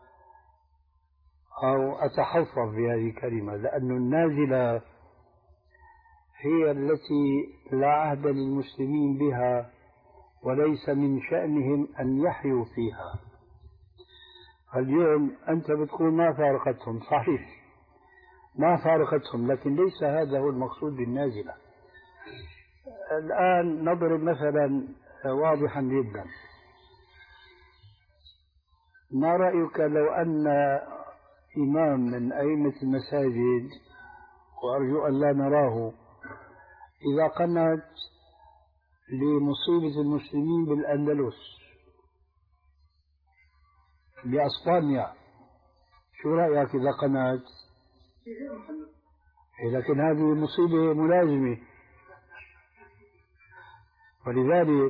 أو أتحفظ بهذه الكلمة، لأن النازلة هي التي لا عهد للمسلمين بها وليس من شأنهم أن يحيوا فيها. اليوم أنت بتقول ما فارقتهم، صحيح ما فارقتهم، لكن ليس هذا هو المقصود بالنازلة. الآن نضرب مثلا واضحا جدا: ما رأيك لو أن إمام من أئمة المساجد، وأرجو أن لا نراه، إذا قنت لمصيبة المسلمين بالأندلس بأسبانيا، شو رأيك إذا قنت؟ لكن هذه مصيبة ملازمة، ولذلك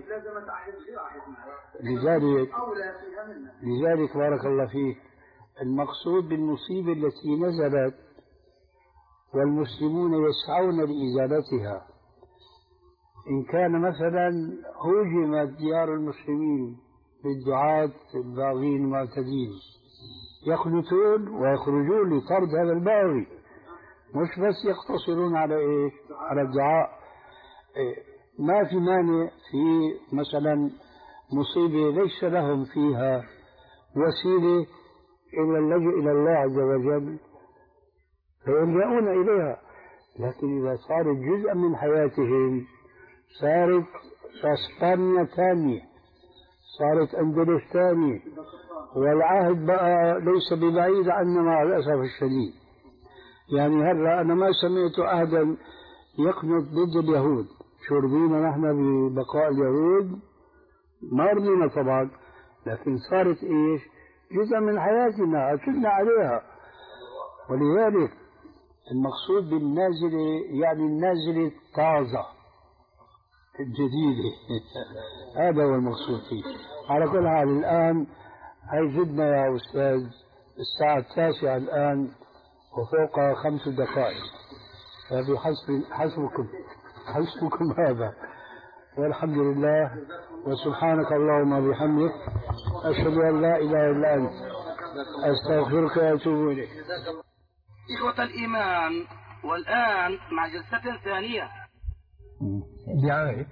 لذلك لذلك بارك الله فيك، المقصود بالمصيبة التي نزلت والمسلمون يسعون لإزالتها. إن كان مثلا هوجمت ديار المسلمين بالدعاة الباغين المعتدين، يخلطون ويخرجون لطرد هذا الباغي، مش بس يقتصرون على إيه؟ على الدعاء. إيه؟ ما في مانع في مثلا مصيبة ليس لهم فيها وسيلة إلا اللجوء إلى الله عز وجل فيلجؤون إليها، لكن إذا صارت جزءا من حياتهم، صارت إسبانيا ثانية، صارت أندلس ثانية، والعهد بقى ليس ببعيد عنا مع الأسف الشديد. يعني هلا أنا ما سمعت عهدا يقنط ضد اليهود. شو رضينا نحن ببقاء اليهود؟ ما رضينا طبعا، لكن صارت إيش؟ جزء من حياتنا عشنا عليها. ولذلك المقصود بالنازلة يعني النازلة الطازة الجديدة هذا هو المقصود فيه. على كل حال الآن هي جدنا يا أستاذ الساعة التاسعة الآن وفوق خمس دقائق، فبحسب حسبكم حسبكم هذا، والحمد لله وسبحانك اللهم وبحمدك أشهد أن لا إله إلا أنت أستغفرك وأتوب إليك. إخوة الإيمان، والآن مع جلسة ثانية. دعاية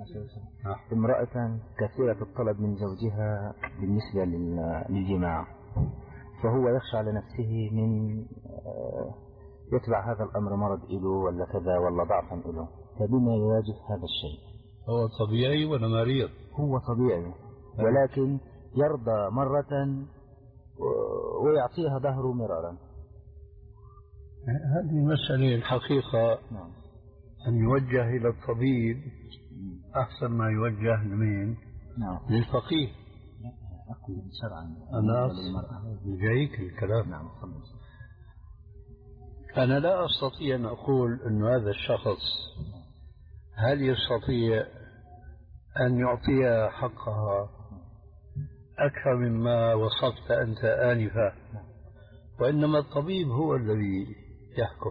امرأة كثيرة الطلب من زوجها بالنسبة للجماع، فهو يخشى على نفسه من يتبع هذا الأمر مرض إله ولا كذا ولا ضعفا إله، فبما يواجه هذا الشيء؟ هو طبيعي ولا مريض؟ هو طبيعي، ولكن يرضى مرة ويعطيها ظهره مرارا. هذه مسألة الحقيقة نعم. أن يوجه إلى الطبيب أحسن ما يوجه لمين؟ نعم. للفقيه. أقول شرعا أنا جايك الكلام. نعم. أنا لا أستطيع أن أقول أن هذا الشخص هل يستطيع أن يعطيها حقها أكثر مما وصفت أنت آنفا، وإنما الطبيب هو الذي يحكم.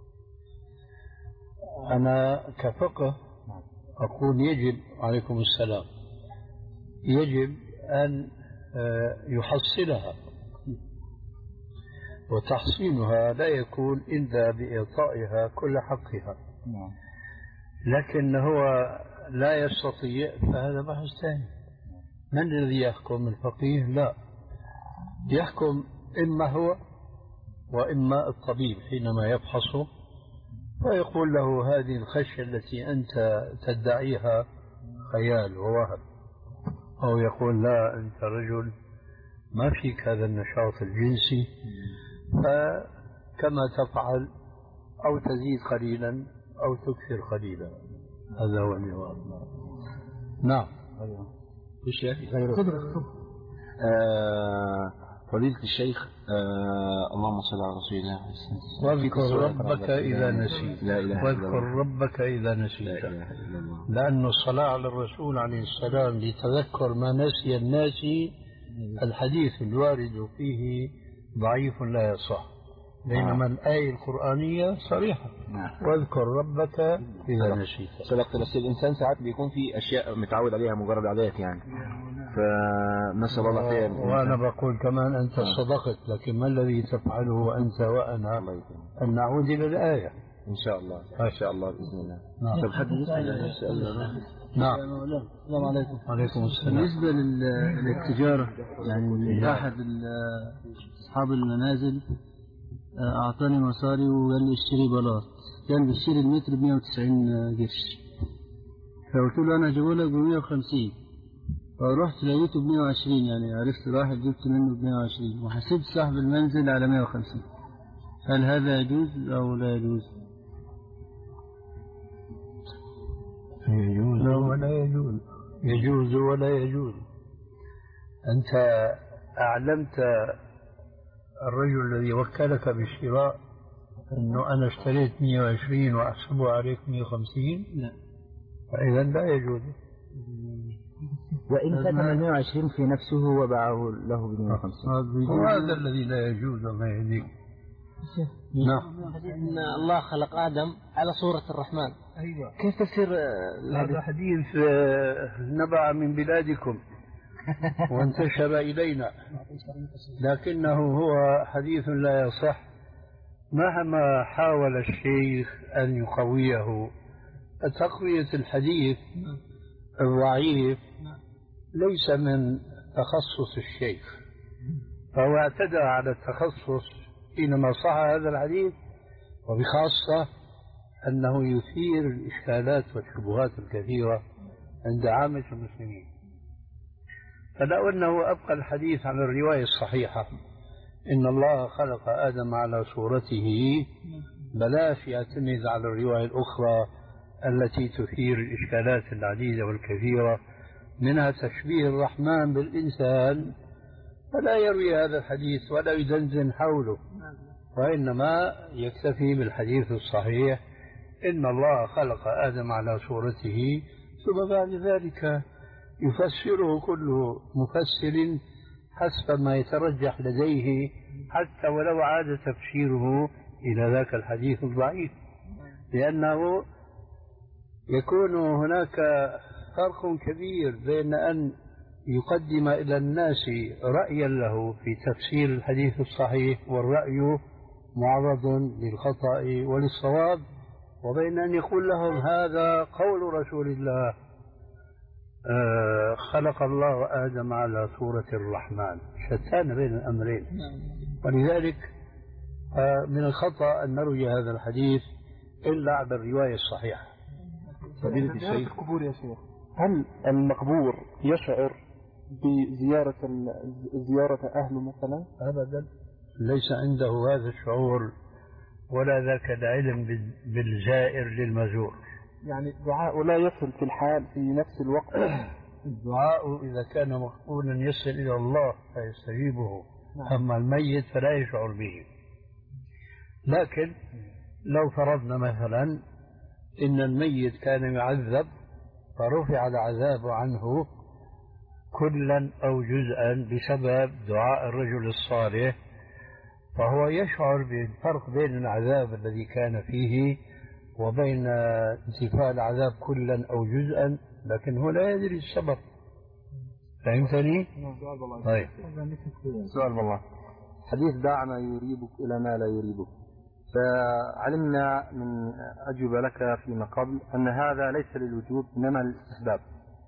أنا كفقه أقول يجب، عليكم السلام، يجب أن يحصلها، وتحصينها لا يكون إلا بإعطائها كل حقها. لكن هو لا يستطيع، فهذا بحث ثاني. من الذي يحكم؟ الفقيه؟ لا، يحكم إما هو وإما الطبيب حينما يفحصه ويقول له هذه الخشية التي أنت تدعيها خيال ووهم، أو يقول لا أنت رجل ما فيك هذا النشاط الجنسي، فكما تفعل أو تزيد قليلا أو تكثر قليلا. هذا هو النظام. نعم. آه فضيلة الشيخ، آه اللهم صل على رسول الله. واذكر ربك إذا نسيت. واذكر ربك إذا نسيت، لأن الصلاة على الرسول عليه السلام لتذكر ما نسي الناس الحديث الوارد فيه ضعيف لا يصح، بينما الآية القرآنية صريحة. واذكر ربك إذا نسيت. صدقت، بس الإنسان ساعات بيكون في أشياء متعود عليها مجرد عادات يعني، فنسأل الله خير. وأنا بقول كمان أنت صدقت، لكن ما الذي تفعله أنت وأنا أن نعود إلى الآية إن شاء الله. إن شاء الله بإذن الله. نعم. طب حد يسأل يسأل نعم. السلام عليكم. وعليكم السلام. بالنسبة للتجارة، يعني أحد أصحاب المنازل أعطاني مصاري وقال لي اشتري بلاط، كان بيشتري المتر ب مئة وتسعين قرش، فقلت له أنا هجيبه لك ب مئة وخمسين، فرحت لقيته ب مئة وعشرين، يعني عرفت واحد جبت منه ب مئة وعشرين وحسبت صاحب المنزل على مئة وخمسين. هل هذا يجوز أو لا يجوز؟ يجوز ولا يجوز، يجوز ولا يجوز. أنت أعلمت الرجل الذي وكلك بالشراء أنه أنا اشتريت مئة وعشرين وأحسبه عليك مئة وخمسين؟ لا. فإذا لا يجوز. وإن كتم مئة وعشرين في نفسه وباعه له ب مئة وخمسين، وهذا الذي لا يجوز. الله يهديك. نعم. إن الله خلق آدم على صورة الرحمن. أيوة. كيف تفسير هذا حديث نبع من بلادكم وانتشر إلينا، لكنه هو حديث لا يصح. مهما حاول الشيخ أن يقويه، تقوية الحديث الضعيف ليس من تخصص الشيخ، فهو اعتدى على التخصص حينما صح هذا الحديث، وبخاصة أنه يثير الإشكالات والشبهات الكثيرة عند عامة المسلمين. فلو أنه أبقى الحديث عن الرواية الصحيحة إن الله خلق آدم على صورته، بلاش يعتمد على الرواية الأخرى التي تثير الإشكالات العديدة والكثيرة، منها تشبيه الرحمن بالإنسان، فلا يروي هذا الحديث ولا يدندن حوله، وإنما يكتفي بالحديث الصحيح إن الله خلق آدم على صورته، ثم بعد ذلك يفسره كل مفسر حسب ما يترجح لديه، حتى ولو عاد تفسيره إلى ذاك الحديث الضعيف، لأنه يكون هناك فرق كبير بين أن يقدم إلى الناس رأيا له في تفسير الحديث الصحيح والرأي معرض للخطأ وللصواب، وبين أن يقول لهم هذا قول رسول الله آه خلق الله آدم على صورة الرحمن، شتان بين الأمرين. ولذلك آه من الخطأ أن نروي هذا الحديث إلا على الرواية الصحيحة. فضيلة الشيخ، القبور يا شيخ، هل المقبور يشعر بزيارة زيارة أهله مثلا؟ أبدا، ليس عنده هذا الشعور ولا ذاك العلم بالزائر للمزور. يعني دعاء لا يصل في الحال في نفس الوقت. الدعاء إذا كان مقبولا يصل إلى الله فيستجيبه، أما الميت فلا يشعر به. لكن لو فرضنا مثلا إن الميت كان يعذب فرفع العذاب عنه كلا أو جزءا بسبب دعاء الرجل الصالح، فهو يشعر بالفرق بين العذاب الذي كان فيه وبين انتفاء العذاب كلا أو جزءا، لكن هو لا يدري السبب. فهمتني؟ سؤال بالله. طيب. سؤال بالله. حديث دع ما يريبك إلى ما لا يريبك، فعلمنا من أجوبة لك فيما قبل أن هذا ليس للوجوب إنما للاستحباب،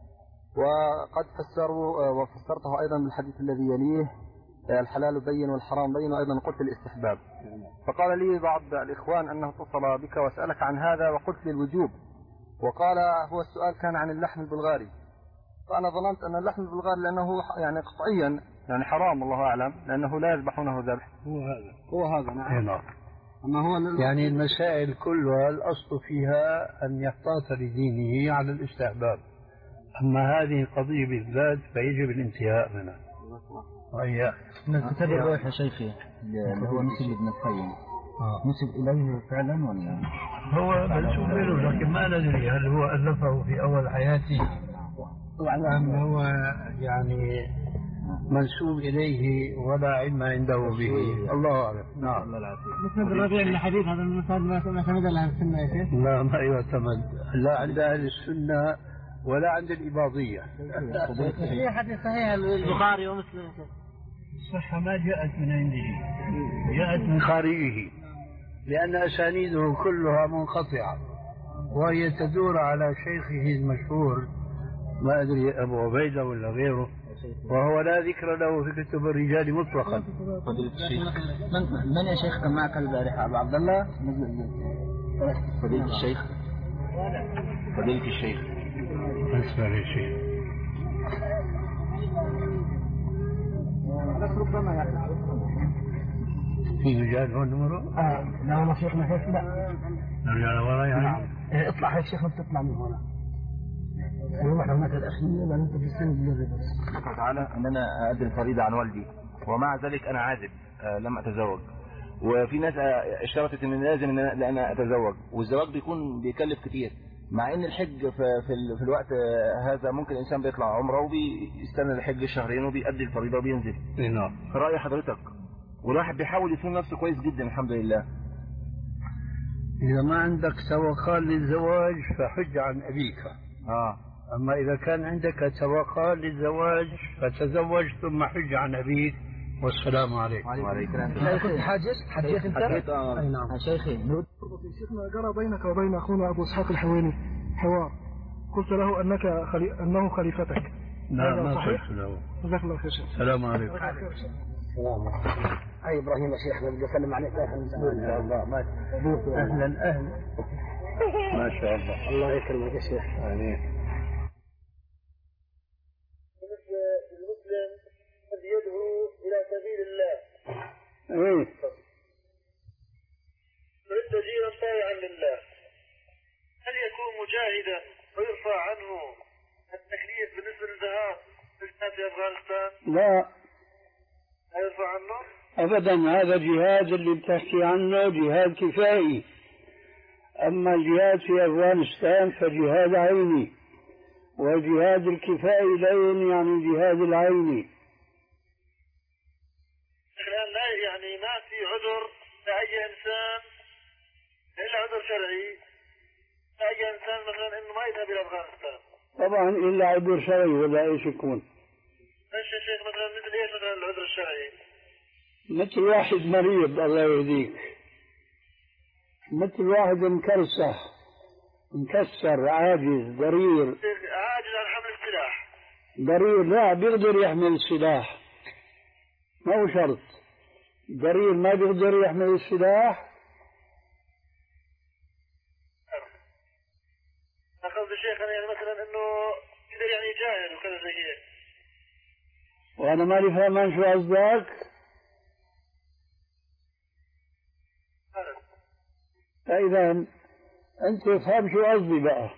وقد فسروا وفسرته أيضا بالحديث الذي يليه الحلال بين والحرام بين، وأيضا قلت الاستحباب. فقال لي بعض الإخوان أنه اتصل بك وسألك عن هذا وقلت للوجوب، وقال هو السؤال كان عن اللحم البلغاري، فأنا ظننت أن اللحم البلغاري لأنه يعني قطعيا يعني حرام الله أعلم، لأنه لا يذبحونه ذبح. هو هذا هو هذا نعم. نعم. أما هو يعني المسائل كلها الأصل فيها أن يحتاط لدينه على الاستحباب، أما هذه القضية بالذات فيجب الانتهاء منها. وإياه كتاب الروح يا شيخي اللي هو نسب ابن القيم، نسب إليه فعلا ولا هو منسوب له، لكن ما ندري هل هو ألفه في أول حياته أم هو يعني منسوب إليه ولا علم عنده به، الله أعلم. نعم. مسند الربيع من الحديث هذا المسند ما اعتمد على أهل السنة يا شيخ؟ لا ما يعتمد لا عند أهل السنة ولا عند الإباضية. في حديث صحيح البخاري ومسلم. الصحة ما جاءت من عنده، جاءت من خارجه، لأن أسانيده كلها منقطعة وهي تدور على شيخه المشهور، ما أدري أبو عبيدة ولا غيره، وهو لا ذكر له في كتب الرجال مطلقا. فضيلة الشيخ، من, من يا شيخ كان معك البارحة؟ أبو عبد الله. فضيلة الشيخ، فضيلة الشيخ أسمع الشيخ. ربما يعني في رجال هون نمره؟ اه لا والله شيخنا هيك لا. نرجع لورا يعني؟ نعم. إيه اطلع هيك شيخنا بتطلع من هنا. والله لو مات الأخير ما أنت بالسن بالذي بس. تعالى أن أنا أدري الفريضة عن والدي، ومع ذلك أنا عازب آه لم أتزوج، وفي ناس اشترطت ان لازم ان انا اتزوج، والزواج بيكون بيكلف كتير، مع ان الحج في في, في الوقت هذا ممكن الانسان بيطلع عمره وبيستنى الحج شهرين وبيأدي الفريضه وبينزل. نعم. فرأي حضرتك، والواحد بيحاول يصون نفسه كويس جدا الحمد لله. اذا ما عندك توقع للزواج فحج عن ابيك. اه اما اذا كان عندك توقع للزواج فتزوج ثم حج عن ابيك، والسلام عليكم. وعليكم السلام. لا كنت حاجز حجيت انت؟ حجيت اه. اي نعم. شيخي شيخنا جرى بينك وبين اخونا ابو اسحاق الحويني حوار، قلت له انك خلي... انه خليفتك. لا ما قلت له. جزاك الله خير. السلام عليكم. السلام عليكم. اي ابراهيم يا شيخنا بدي اسلم عليك ان شاء الله. ما اهلا اهلا. ما شاء الله. الله يكرمك يا شيخ. امين. إيه مستجيرا طائعا لله، هل يكون مجاهدا ويرفع عنه التكليف بالنسبة للذهاب في أفغانستان؟ لا لا يرفع عنه؟ أبدا، هذا جهاد اللي بتحكي عنه جهاد كفائي، أما الجهاد في أفغانستان فجهاد عيني، وجهاد الكفائي لين يعني جهاد العيني. الآن لا يعني ما في عذر لأي إنسان إلا عذر شرعي لأي إنسان مثلا إنه ما يذهب إلى أفغانستان. طبعا إلا عذر شرعي ولا إيش يكون؟ إيش يا شيخ مثلا مثل إيش مثلا العذر الشرعي؟ مثل واحد مريض الله يهديك، مثل واحد مكرسح مكسر عاجز ضرير، عاجز عن حمل السلاح، ضرير لا بيقدر يحمل السلاح، ما هو شرط، ضرير ما بيقدر يحمل السلاح. أخذ الشيخ يعني مثلا إنه يقدر يعني يجاهد وكذا زي هيك. وأنا مالي فاهمان شو قصدك؟ فإذا أنت فهم شو قصدي بقى،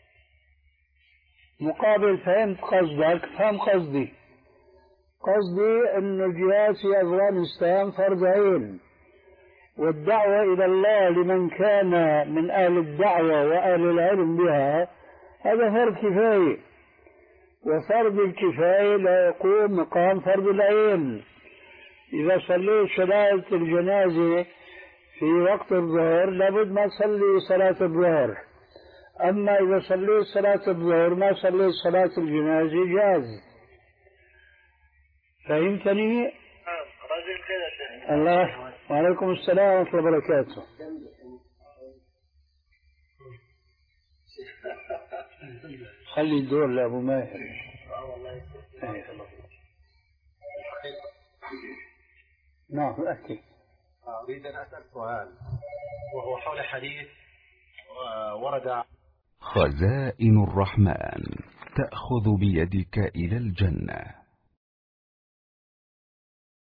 مقابل فهمت قصدك فهم قصدي. قصدي أن الجهاد في أفغانستان فرض عين، والدعوة إلى الله لمن كان من أهل الدعوة وأهل العلم بها هذا فرض كفاية، وفرض الكفاية لا يقوم مقام فرض العين. إذا صليت صلاة الجنازة في وقت الظهر لابد ما تصلي صلاة الظهر، أما إذا صليت صلاة الظهر ما صليت صلاة الجنازة جاز. فهمتني؟ نعم. رجل خير يا شيخ. الله وعليكم السلام ورحمة الله وبركاته. خلي الدور لأبو ماهر. نعم أحكي. أريد أن أسأل سؤال وهو حول حديث ورد: خزائن الرحمن تأخذ بيدك إلى الجنة.